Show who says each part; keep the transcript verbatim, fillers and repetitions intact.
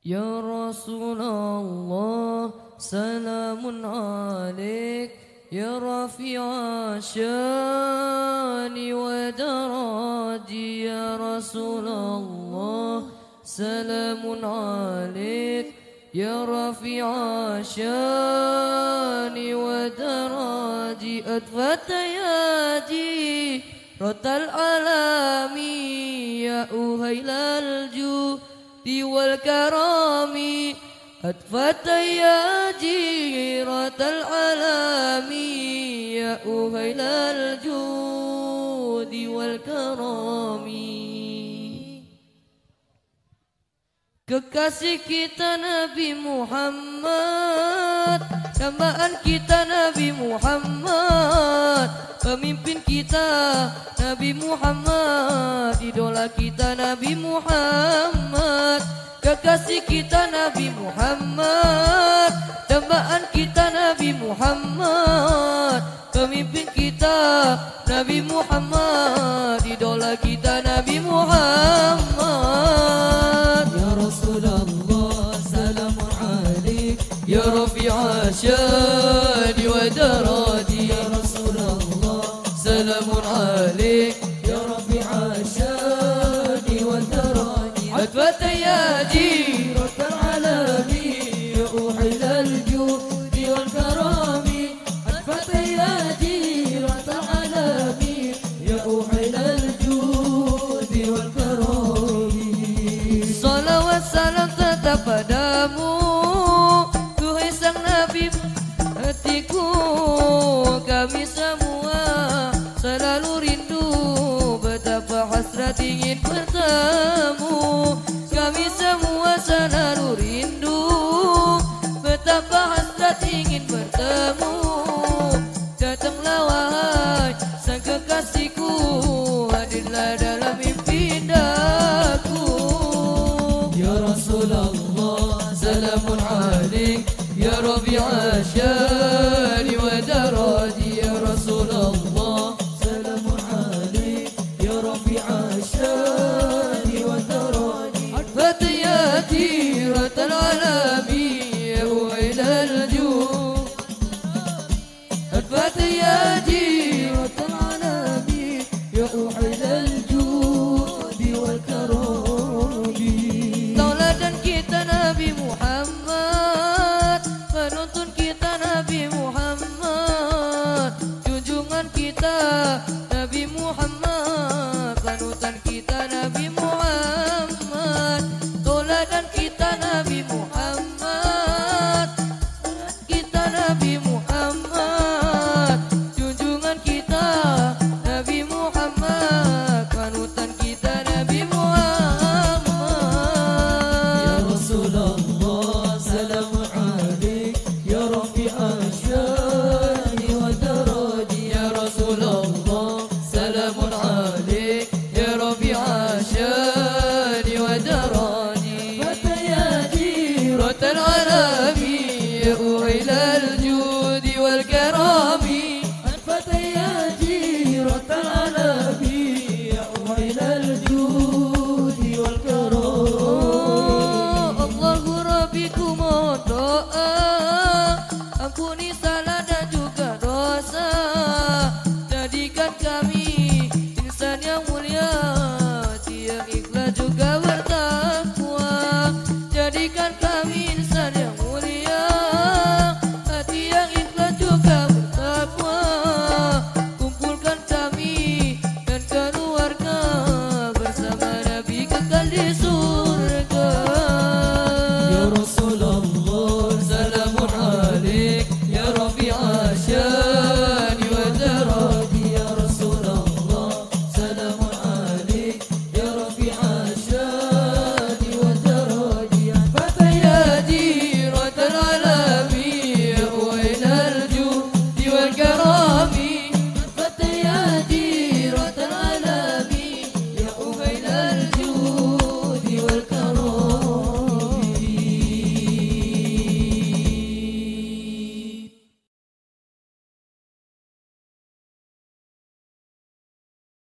Speaker 1: Ya Rasulullah, salamun alaik, ya rafi'a syani wa daraji. Ya Rasulullah, salamun alaik, ya rafi'a syani wa daraji. Atfatayaji rotal alami, ya uhailal judi wal karami. Atfatayaji rotal alami, ya uhailal judi wal karami. Kekasih kita Nabi Muhammad, dambaan kita Nabi Muhammad, pemimpin kita Nabi Muhammad, idola kita Nabi Muhammad. Kekasih kita Nabi Muhammad, dambaan kita Nabi Muhammad, pemimpin kita Nabi Muhammad, idola kita Nabi Muhammad. Ya Rasulullah, salamun alaik, ya rafi'a syani wa daraji. Ya Rasulullah, salamun alaik, ya rafi'a syani wa daraji. Atfatayaji rotal alami, ya uhilal judi wal karami. Atfatayaji rotal alami, ya uhilal judi wal karami. Salawat salam tetap padamu, duhai sang Nabi hatiku. Kami semua selalu rindu, betapa hasrat ingin bertemu. Kami semua selalu rindu, betapa hasrat ingin bertemu. Datanglah wahai sang kekasihku, hadirlah dalam mimpi indaku. Ya Rasulullah, salamun alaik, ya rafi'a syani wa daraji. Ya Rasulullah, salamun alaik, ya rafi'a syani wa daraji. Atfatayaji rotal alami.